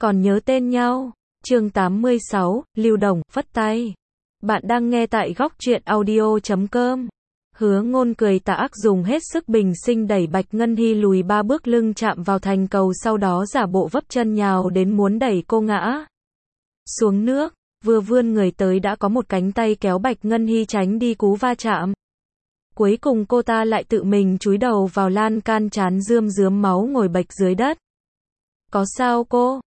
Còn nhớ tên nhau. Chương 86, Lưu Đồng, phất tay. Bạn đang nghe tại góc truyện audio.com. Hứa Ngôn cười tà ác dùng hết sức bình sinh đẩy Bạch Ngân Hy lùi 3 bước, lưng chạm vào thành cầu, sau đó giả bộ vấp chân nhào đến muốn đẩy cô ngã xuống nước. Vừa vươn người tới đã có một cánh tay kéo Bạch Ngân Hy tránh đi cú va chạm. Cuối cùng cô ta lại tự mình chúi đầu vào lan can, trán rơm rớm máu, ngồi bệt dưới đất. Có sao cô?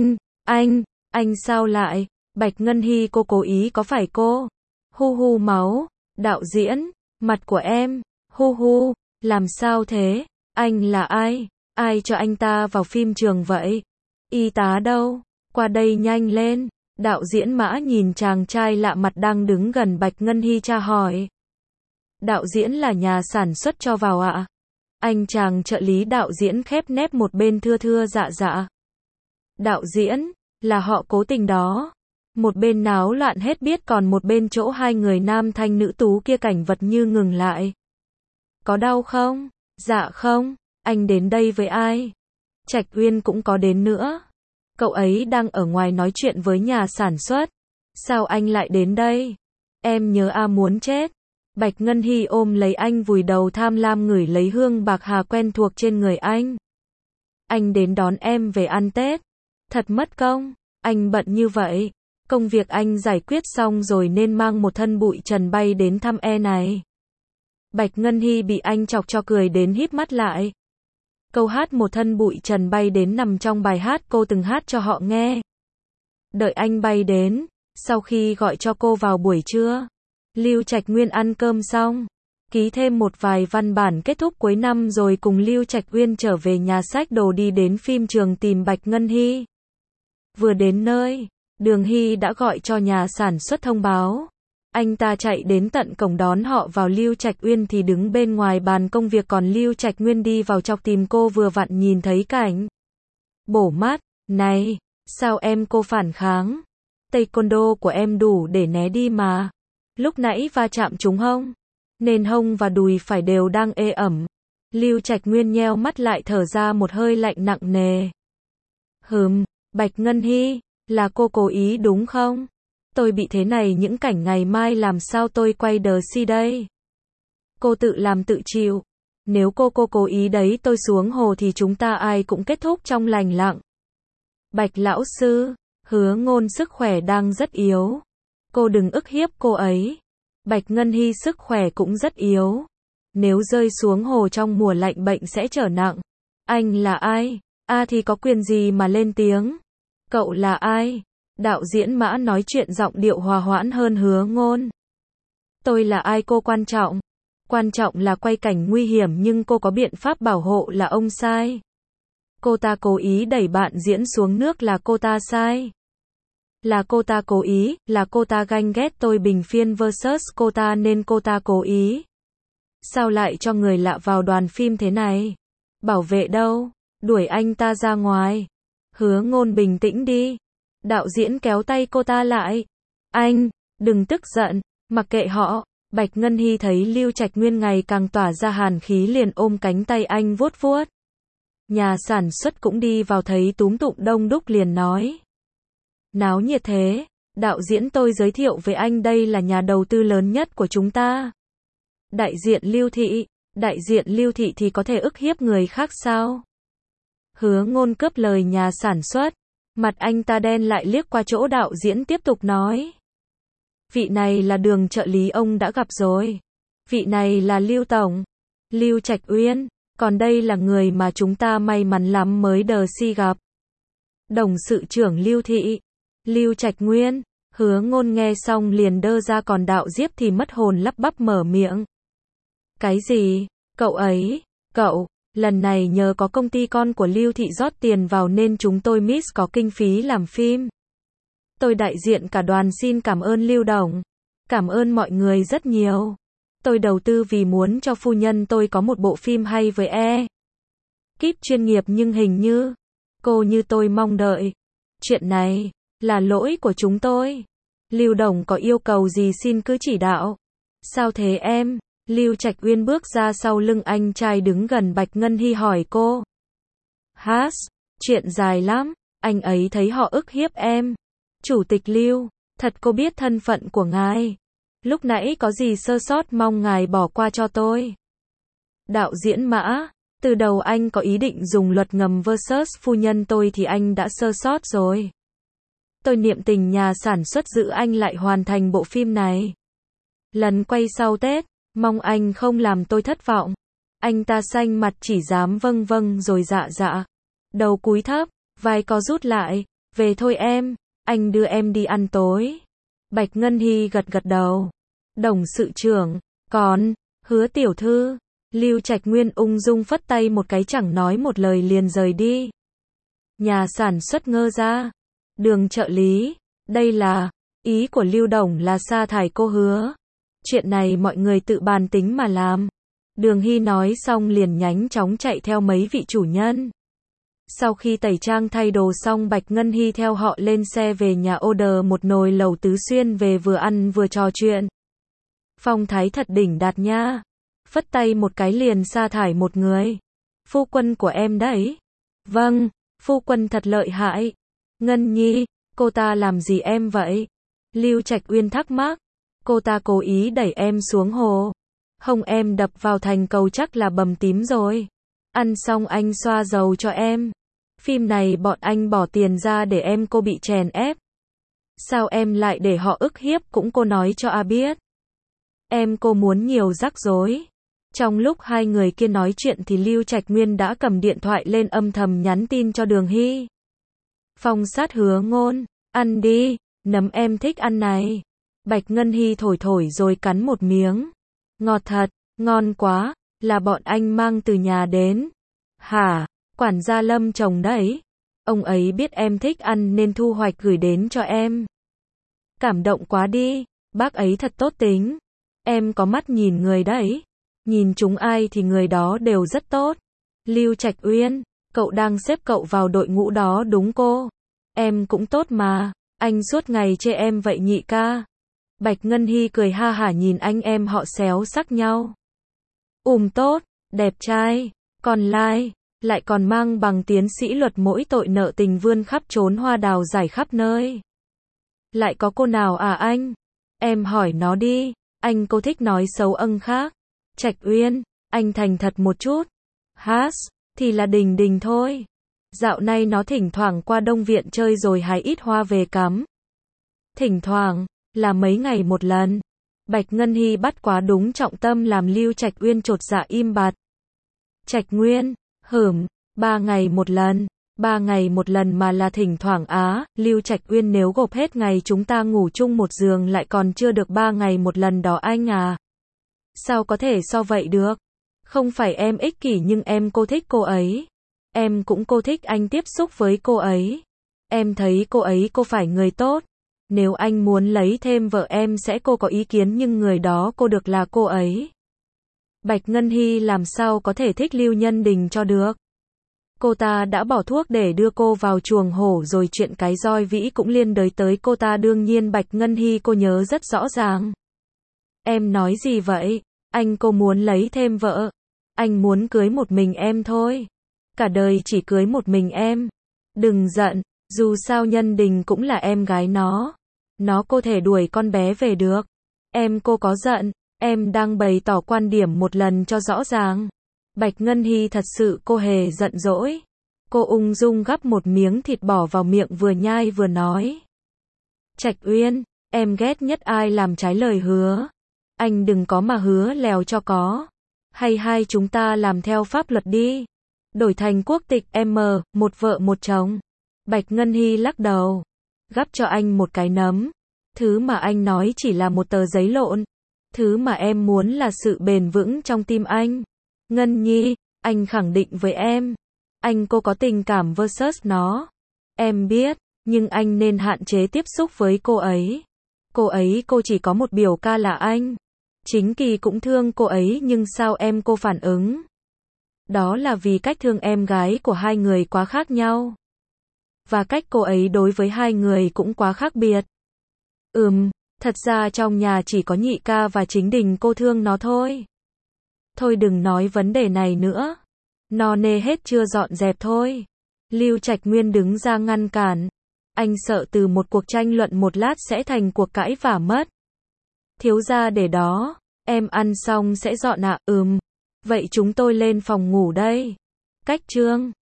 Anh sao lại? Bạch Ngân Hy, cô cố ý có phải cô? Hu hu máu. Đạo diễn, mặt của em. Hu hu, làm sao thế? Anh là ai? Ai cho anh ta vào phim trường vậy? Y tá đâu? Qua đây nhanh lên. Đạo diễn Mã nhìn chàng trai lạ mặt đang đứng gần Bạch Ngân Hy tra hỏi. Đạo diễn là nhà sản xuất cho vào ạ? Anh chàng trợ lý đạo diễn khép nép một bên thưa thưa dạ dạ. Đạo diễn, là họ cố tình đó. Một bên náo loạn hết biết, còn một bên chỗ hai người nam thanh nữ tú kia cảnh vật như ngừng lại. Có đau không? Dạ không. Anh đến đây với ai? Trạch Uyên cũng có đến nữa. Cậu ấy đang ở ngoài nói chuyện với nhà sản xuất. Sao anh lại đến đây? Em nhớ muốn chết. Bạch Ngân Hy ôm lấy anh, vùi đầu tham lam ngửi lấy hương bạc hà quen thuộc trên người anh. Anh đến đón em về ăn Tết. Thật mất công. Anh bận như vậy. Công việc anh giải quyết xong rồi nên mang một thân bụi trần bay đến thăm này. Bạch Ngân Hy bị anh chọc cho cười đến híp mắt lại. Câu hát một thân bụi trần bay đến nằm trong bài hát cô từng hát cho họ nghe. Đợi anh bay đến, sau khi gọi cho cô vào buổi trưa, Lưu Trạch Nguyên ăn cơm xong, ký thêm một vài văn bản kết thúc cuối năm rồi cùng Lưu Trạch Uyên trở về nhà xách đồ đi đến phim trường tìm Bạch Ngân Hy. Vừa đến nơi, Đường Hy đã gọi cho nhà sản xuất thông báo. Anh ta chạy đến tận cổng đón họ vào. Lưu Trạch Uyên thì đứng bên ngoài bàn công việc, còn Lưu Trạch Nguyên đi vào chọc tìm cô, vừa vặn nhìn thấy cảnh bổ mắt. Này, sao em cô phản kháng? Taekwondo của em đủ để né đi mà. Lúc nãy va chạm trúng hông, nên hông và đùi phải đều đang ê ẩm. Lưu Trạch Nguyên nheo mắt lại, thở ra một hơi lạnh nặng nề. Bạch Ngân Hy, là cô cố ý đúng không? Tôi bị thế này những cảnh ngày mai làm sao tôi quay đờ si đây? Cô tự làm tự chịu. Nếu cô cố ý đấy, tôi xuống hồ thì chúng ta ai cũng kết thúc trong lành lặng. Bạch lão sư, Hứa Ngôn sức khỏe đang rất yếu. Cô đừng ức hiếp cô ấy. Bạch Ngân Hy sức khỏe cũng rất yếu. Nếu rơi xuống hồ trong mùa lạnh bệnh sẽ trở nặng. Anh là ai? Thì có quyền gì mà lên tiếng? Cậu là ai? Đạo diễn Mã nói chuyện giọng điệu hòa hoãn hơn Hứa Ngôn. Tôi là ai cô quan trọng? Quan trọng là quay cảnh nguy hiểm nhưng cô có biện pháp bảo hộ là ông sai. Cô ta cố ý đẩy bạn diễn xuống nước là cô ta sai. Là cô ta cố ý, là cô ta ganh ghét tôi bình phiên versus cô ta nên cô ta cố ý. Sao lại cho người lạ vào đoàn phim thế này? Bảo vệ đâu? Đuổi anh ta ra ngoài. Hứa Ngôn bình tĩnh đi. Đạo diễn kéo tay cô ta lại. Anh, đừng tức giận, mặc kệ họ. Bạch Ngân Hy thấy Lưu Trạch Nguyên ngày càng tỏa ra hàn khí liền ôm cánh tay anh vuốt vuốt. Nhà sản xuất cũng đi vào thấy túm tụm đông đúc liền nói. Náo nhiệt thế, đạo diễn tôi giới thiệu với anh đây là nhà đầu tư lớn nhất của chúng ta. Đại diện Lưu Thị thì có thể ức hiếp người khác sao? Hứa Ngôn cướp lời nhà sản xuất. Mặt anh ta đen lại, liếc qua chỗ đạo diễn tiếp tục nói. Vị này là Đường trợ lý ông đã gặp rồi. Vị này là Lưu Tổng. Lưu Trạch Uyên. Còn đây là người mà chúng ta may mắn lắm mới đờ si gặp. Đồng sự trưởng Lưu Thị. Lưu Trạch Nguyên. Hứa Ngôn nghe xong liền đơ ra, còn đạo diếp thì mất hồn lắp bắp mở miệng. Cái gì? Cậu, lần này nhờ có công ty con của Lưu Thị rót tiền vào nên chúng tôi miss có kinh phí làm phim. Tôi đại diện cả đoàn xin cảm ơn Lưu Đồng. Cảm ơn mọi người rất nhiều. Tôi đầu tư vì muốn cho phu nhân tôi có một bộ phim hay với kíp chuyên nghiệp nhưng hình như cô như tôi mong đợi. Chuyện này là lỗi của chúng tôi. Lưu Đồng có yêu cầu gì xin cứ chỉ đạo. Sao thế em? Lưu Trạch Uyên bước ra sau lưng anh trai đứng gần Bạch Ngân Hy hỏi cô. Chuyện dài lắm. Anh ấy thấy họ ức hiếp em. Chủ tịch Lưu, thật cô biết thân phận của ngài. Lúc nãy có gì sơ sót mong ngài bỏ qua cho tôi. Đạo diễn Mã, từ đầu anh có ý định dùng luật ngầm versus phu nhân tôi thì anh đã sơ sót rồi. Tôi niệm tình nhà sản xuất giữ anh lại hoàn thành bộ phim này. Lần quay sau Tết, mong anh không làm tôi thất vọng. Anh ta xanh mặt chỉ dám vâng vâng rồi dạ dạ. Đầu cúi thấp, vai có rút lại, về thôi em, anh đưa em đi ăn tối. Bạch Ngân Hy gật gật đầu. Đồng sự trưởng, còn, Hứa tiểu thư. Lưu Trạch Nguyên ung dung phất tay một cái chẳng nói một lời liền rời đi. Nhà sản xuất ngơ ra. Đường trợ lý, đây là, ý của Lưu Đồng là sa thải cô Hứa. Chuyện này mọi người tự bàn tính mà làm. Đường Hy nói xong liền nhanh chóng chạy theo mấy vị chủ nhân. Sau khi tẩy trang thay đồ xong Bạch Ngân Hy theo họ lên xe về nhà order một nồi lẩu tứ xuyên về vừa ăn vừa trò chuyện. Phong thái thật đỉnh đạt nha. Phất tay một cái liền sa thải một người. Phu quân của em đấy. Vâng, phu quân thật lợi hại. Ngân Nhi, cô ta làm gì em vậy? Lưu Trạch Uyên thắc mắc. Cô ta cố ý đẩy em xuống hồ. Hông em đập vào thành cầu chắc là bầm tím rồi. Ăn xong anh xoa dầu cho em. Phim này bọn anh bỏ tiền ra để em cô bị chèn ép. Sao em lại để họ ức hiếp cũng cô nói cho A biết. Em cô muốn nhiều rắc rối. Trong lúc hai người kia nói chuyện thì Lưu Trạch Nguyên đã cầm điện thoại lên âm thầm nhắn tin cho Đường Hy. Phong sát Hứa Ngôn, ăn đi, nấm em thích ăn này. Bạch Ngân Hy thổi thổi rồi cắn một miếng. Ngọt thật, ngon quá, là bọn anh mang từ nhà đến. Hả, quản gia Lâm chồng đấy. Ông ấy biết em thích ăn nên thu hoạch gửi đến cho em. Cảm động quá đi, bác ấy thật tốt tính. Em có mắt nhìn người đấy. Nhìn chúng ai thì người đó đều rất tốt. Lưu Trạch Uyên, cậu đang xếp cậu vào đội ngũ đó đúng cô? Em cũng tốt mà, anh suốt ngày chê em vậy nhị ca. Bạch Ngân Hy cười ha hả nhìn anh em họ xéo sắc nhau. Tốt, đẹp trai, còn lại còn mang bằng tiến sĩ luật mỗi tội nợ tình vươn khắp trốn hoa đào giải khắp nơi. Lại có cô nào à anh? Em hỏi nó đi, anh cô thích nói xấu khác. Trạch Uyên, anh thành thật một chút. Thì là Đình Đình thôi. Dạo này nó thỉnh thoảng qua Đông Viện chơi rồi hái ít hoa về cắm. Thỉnh thoảng, là mấy ngày một lần. Bạch Ngân Hy bắt quá đúng trọng tâm làm Lưu Trạch Uyên chột dạ im bặt. Trạch Nguyên, 3 ngày một lần. 3 ngày một lần mà là thỉnh thoảng á, Lưu Trạch Uyên nếu gộp hết ngày chúng ta ngủ chung một giường lại còn chưa được 3 ngày một lần đó anh à. Sao có thể so vậy được? Không phải em ích kỷ nhưng em cô thích cô ấy. Em cũng cô thích anh tiếp xúc với cô ấy. Em thấy cô ấy cô phải người tốt. Nếu anh muốn lấy thêm vợ em sẽ cô có ý kiến nhưng người đó cô được là cô ấy. Bạch Ngân Hy làm sao có thể thích Lưu Nhân Đình cho được. Cô ta đã bỏ thuốc để đưa cô vào chuồng hổ rồi chuyện cái roi vĩ cũng liên đới tới cô ta đương nhiên Bạch Ngân Hy cô nhớ rất rõ ràng. Em nói gì vậy? Anh cô muốn lấy thêm vợ. Anh muốn cưới một mình em thôi. Cả đời chỉ cưới một mình em. Đừng giận, dù sao Nhân Đình cũng là em gái nó. Nó có thể đuổi con bé về được. Em cô có giận, em đang bày tỏ quan điểm một lần cho rõ ràng. Bạch Ngân Hy thật sự cô hề giận dỗi. Cô ung dung gắp một miếng thịt bỏ vào miệng vừa nhai vừa nói. Trạch Uyên, em ghét nhất ai làm trái lời hứa. Anh đừng có mà hứa lèo cho có. Hay hai chúng ta làm theo pháp luật đi. Đổi thành quốc tịch một vợ một chồng. Bạch Ngân Hy lắc đầu. Gắp cho anh một cái nấm. Thứ mà anh nói chỉ là một tờ giấy lộn. Thứ mà em muốn là sự bền vững trong tim anh. Ngân Nhi, anh khẳng định với em. Anh cô có tình cảm versus nó. Em biết, nhưng anh nên hạn chế tiếp xúc với cô ấy. Cô ấy cô chỉ có một biểu ca là anh. Chính Kỳ cũng thương cô ấy nhưng sao em cô phản ứng? Đó là vì cách thương em gái của hai người quá khác nhau. Và cách cô ấy đối với hai người cũng quá khác biệt. Thật ra trong nhà chỉ có nhị ca và chính Đình cô thương nó thôi. Thôi đừng nói vấn đề này nữa. No nê hết chưa dọn dẹp thôi. Lưu Trạch Nguyên đứng ra ngăn cản. Anh sợ từ một cuộc tranh luận một lát sẽ thành cuộc cãi vả mất. Thiếu gia để đó, em ăn xong sẽ dọn ạ. Vậy chúng tôi lên phòng ngủ đây. Cách Trương